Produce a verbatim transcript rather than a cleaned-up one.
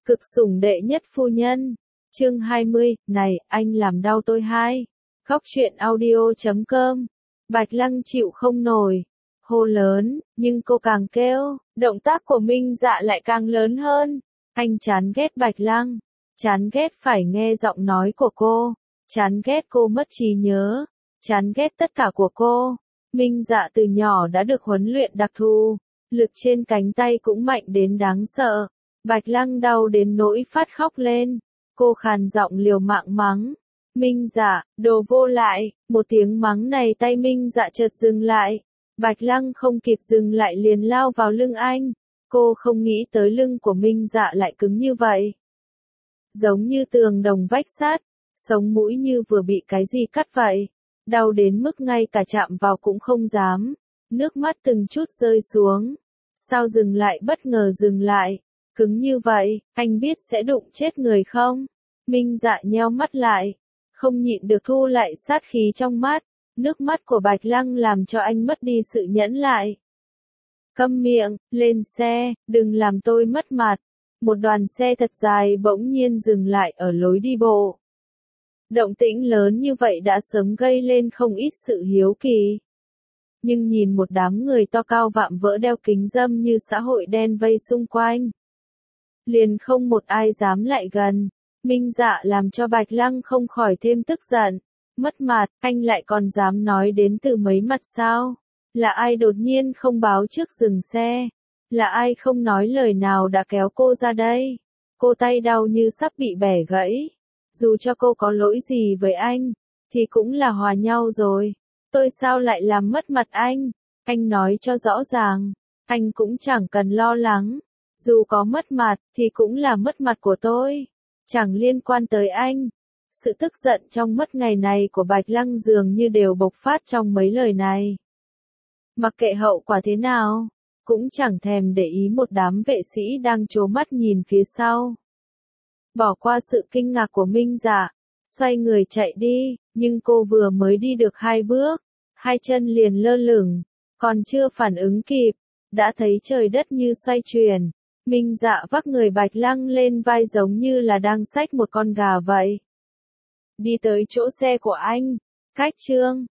Cực sủng đệ nhất phu nhân. Chương hai mươi, này, anh làm đau tôi hai. Khóc chuyện audio chấm com. Bạch Lăng chịu không nổi. Hô lớn, nhưng cô càng kêu, động tác của Minh Dạ lại càng lớn hơn. Anh chán ghét Bạch Lăng. Chán ghét phải nghe giọng nói của cô. Chán ghét cô mất trí nhớ. Chán ghét tất cả của cô. Minh Dạ từ nhỏ đã được huấn luyện đặc thù. Lực trên cánh tay cũng mạnh đến đáng sợ. Bạch Lăng đau đến nỗi phát khóc lên. Cô khàn giọng liều mạng mắng. Minh Dạ, đồ vô lại. Một tiếng mắng này tay Minh Dạ chợt dừng lại. Bạch Lăng không kịp dừng lại liền lao vào lưng anh. Cô không nghĩ tới lưng của Minh Dạ lại cứng như vậy. Giống như tường đồng vách sắt. Sống mũi như vừa bị cái gì cắt vậy. Đau đến mức ngay cả chạm vào cũng không dám. Nước mắt từng chút rơi xuống. Sao dừng lại bất ngờ dừng lại. Cứng như vậy, anh biết sẽ đụng chết người không? Minh Dạ nheo mắt lại. Không nhịn được thu lại sát khí trong mắt. Nước mắt của Bạch Lăng làm cho anh mất đi sự nhẫn lại. Câm miệng, lên xe, đừng làm tôi mất mặt. Một đoàn xe thật dài bỗng nhiên dừng lại ở lối đi bộ. Động tĩnh lớn như vậy đã sớm gây lên không ít sự hiếu kỳ. Nhưng nhìn một đám người to cao vạm vỡ đeo kính râm như xã hội đen vây xung quanh. Liền không một ai dám lại gần. Minh Dạ làm cho Bạch Lăng không khỏi thêm tức giận. Mất mặt, anh lại còn dám nói đến từ mấy mặt sao? Là ai đột nhiên không báo trước dừng xe? Là ai không nói lời nào đã kéo cô ra đây? Cô tay đau như sắp bị bẻ gãy. Dù cho cô có lỗi gì với anh, thì cũng là hòa nhau rồi. Tôi sao lại làm mất mặt anh? Anh nói cho rõ ràng. Anh cũng chẳng cần lo lắng. Dù có mất mặt, thì cũng là mất mặt của tôi. Chẳng liên quan tới anh. Sự tức giận trong mất ngày này của Bạch Lăng dường như đều bộc phát trong mấy lời này. Mặc kệ hậu quả thế nào, cũng chẳng thèm để ý một đám vệ sĩ đang trố mắt nhìn phía sau. Bỏ qua sự kinh ngạc của Minh Dạ, xoay người chạy đi, nhưng cô vừa mới đi được hai bước, hai chân liền lơ lửng, còn chưa phản ứng kịp, đã thấy trời đất như xoay chuyển. Minh Dạ vác người Bạch Lăng lên vai giống như là đang xách một con gà vậy. Đi tới chỗ xe của anh, cách Trương,